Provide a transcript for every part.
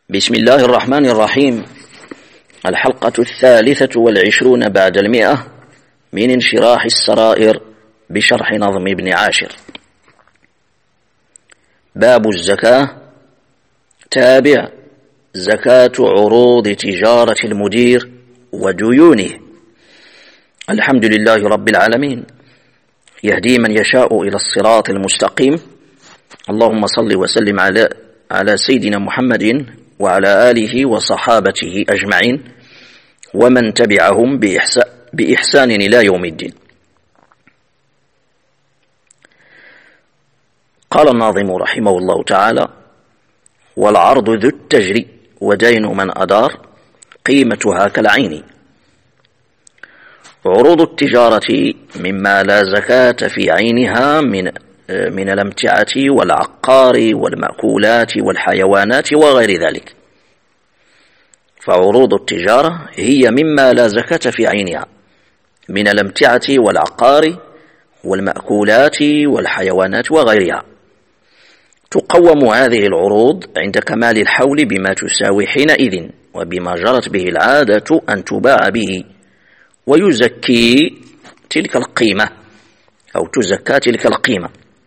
بسم الله الرحمن الرحيم. الحلقة 23 بعد 100 من انشراح السرائر بشرح نظم ابن عاشر. باب الزكاة. تابع: زكاة عروض تجارة المدير وديونه. الحمد لله رب العالمين، يهدي من يشاء إلى الصراط المستقيم. اللهم صل وسلم على سيدنا محمد وعلى آله وصحابته أجمعين ومن تبعهم بإحسان إلى يوم الدين. قال الناظم رحمه الله تعالى: والعرض ذو التجري ودين من أدار قيمتها كالعين. عروض التجارة مما لا زكاة في عينها من الأمتعة والعقار والمأكولات والحيوانات وغير ذلك. فعروض التجارة هي مما لا زكاة في عينها من الأمتعة والعقار والمأكولات والحيوانات وغيرها. تقوم هذه العروض عند كمال الحول بما تساوي حينئذ وبما جرت به العادة أن تباع به، ويزكي تلك القيمة أو تزكى تلك القيمة.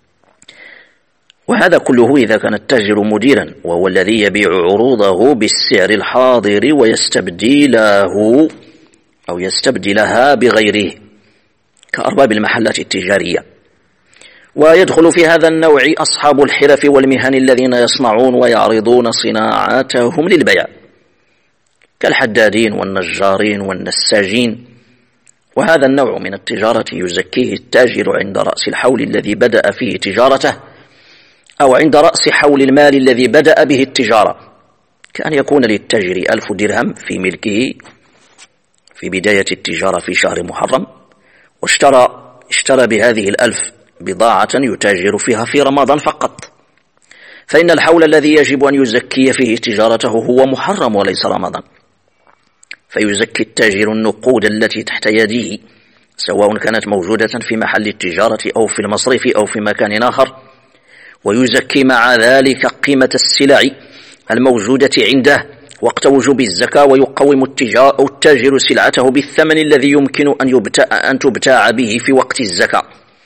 وهذا كله إذا كان التاجر مديرا، وهو الذي يبيع عروضه بالسعر الحاضر ويستبدله أو يستبدلها بغيره كأرباب المحلات التجارية. ويدخل في هذا النوع أصحاب الحرف والمهن الذين يصنعون ويعرضون صناعاتهم للبيع كالحدادين والنجارين والنساجين. وهذا النوع من التجارة يزكيه التاجر عند رأس الحول الذي بدأ فيه تجارته، أو عند رأس حول المال الذي بدأ به التجارة، كأن يكون للتاجر 1000 درهم في ملكه في بداية التجارة في شهر محرم، واشترى بهذه 1000 بضاعة يتاجر فيها في رمضان فقط، فإن الحول الذي يجب أن يزكي فيه تجارته هو محرم وليس رمضان. فيزكي التاجر النقود التي تحت يديه، سواء كانت موجودة في محل التجارة أو في المصرف أو في مكان آخر، ويزكي مع ذلك قيمة السلع الموجودة عنده وقت وجوب الزكاة، ويقوم التاجر سلعته بالثمن الذي يمكن أن تبتاع به في وقت الزكاة.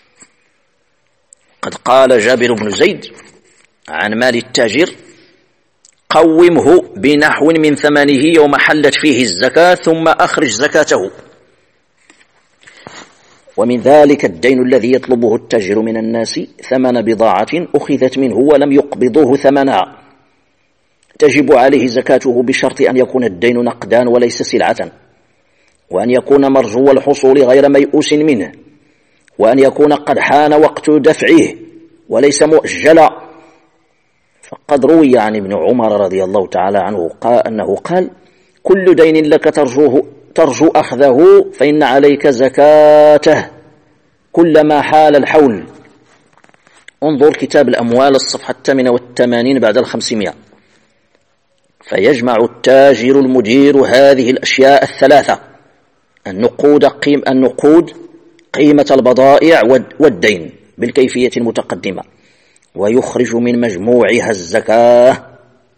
قد قال جابر بن زيد عن مال التاجر: قومه بنحو من ثمنه يوم حلت فيه الزكاة ثم أخرج زكاته. ومن ذلك الدين الذي يطلبه التاجر من الناس ثمن بضاعة أخذت منه ولم يقبضوه ثمنها، تجب عليه زكاته بشرط أن يكون الدين نقدان وليس سلعة، وأن يكون مرجو الحصول غير ميؤوس منه، وأن يكون قد حان وقت دفعه وليس مؤجلا. فقد روي عن ابن عمر رضي الله تعالى عنه أنه قال: كل دين لك ترجو أخذه فإن عليك زكاته كلما حال الحول. انظر كتاب الأموال الصفحة 88 بعد 500. فيجمع التاجر المدير هذه الأشياء الثلاثة: النقود قيمة البضائع والدين بالكيفية المتقدمة، ويخرج من مجموعها الزكاة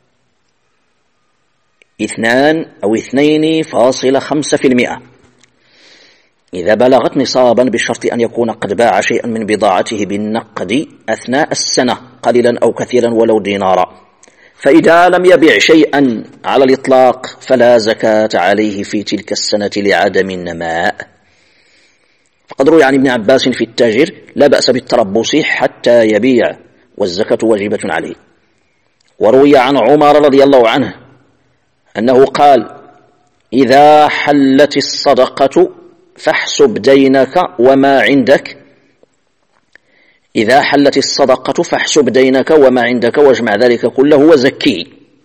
2 أو 2.5% إذا بلغت نصابا، بشرط أن يكون قد باع شيئا من بضاعته بالنقد أثناء السنة قليلا أو كثيرا ولو دينارا. فإذا لم يبيع شيئا على الإطلاق فلا زكاة عليه في تلك السنة لعدم النماء. فقد روي عن ابن عباس في التاجر: لا بأس بالتربص حتى يبيع والزكاة واجبة عليه. وروي عن عمر رضي الله عنه أنه قال: إذا حلت الصدقة فاحسب دينك وما عندك، إذا حلت الصدقة فاحسب دينك وما عندك واجمع ذلك كله وزكيه.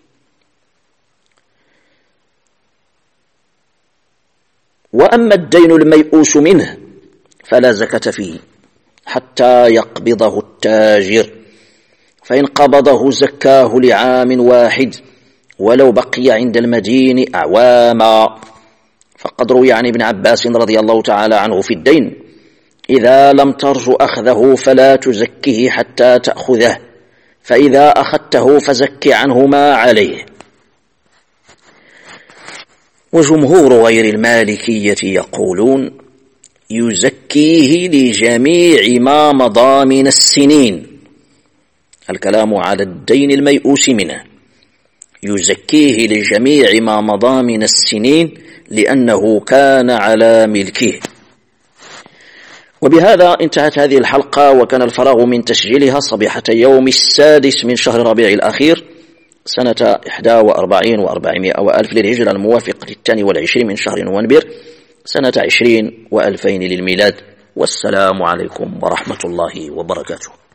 وأما الدين الميؤوس منه فلا زكاة فيه حتى يقبضه التاجر، فإن قبضه زكاه لعام واحد ولو بقي عند المدين أعواما. فقد روي عن ابن عباس رضي الله تعالى عنه في الدين: إذا لم ترج أخذه فلا تزكه حتى تأخذه، فإذا أخذته فزك عنه ما عليه. وجمهور غير المالكية يقولون يزكيه لجميع ما مضى من السنين، الكلام على الدين الميؤوس منه، يزكيه لجميع ما مضى من السنين لأنه كان على ملكه. وبهذا انتهت هذه الحلقة، وكان الفراغ من تسجيلها صبيحة يوم 6 من شهر ربيع الأخير سنة 41 و400 وألف للهجرة، الموافق 22 من شهر نوفمبر سنة 20 و2000 للميلاد. والسلام عليكم ورحمة الله وبركاته.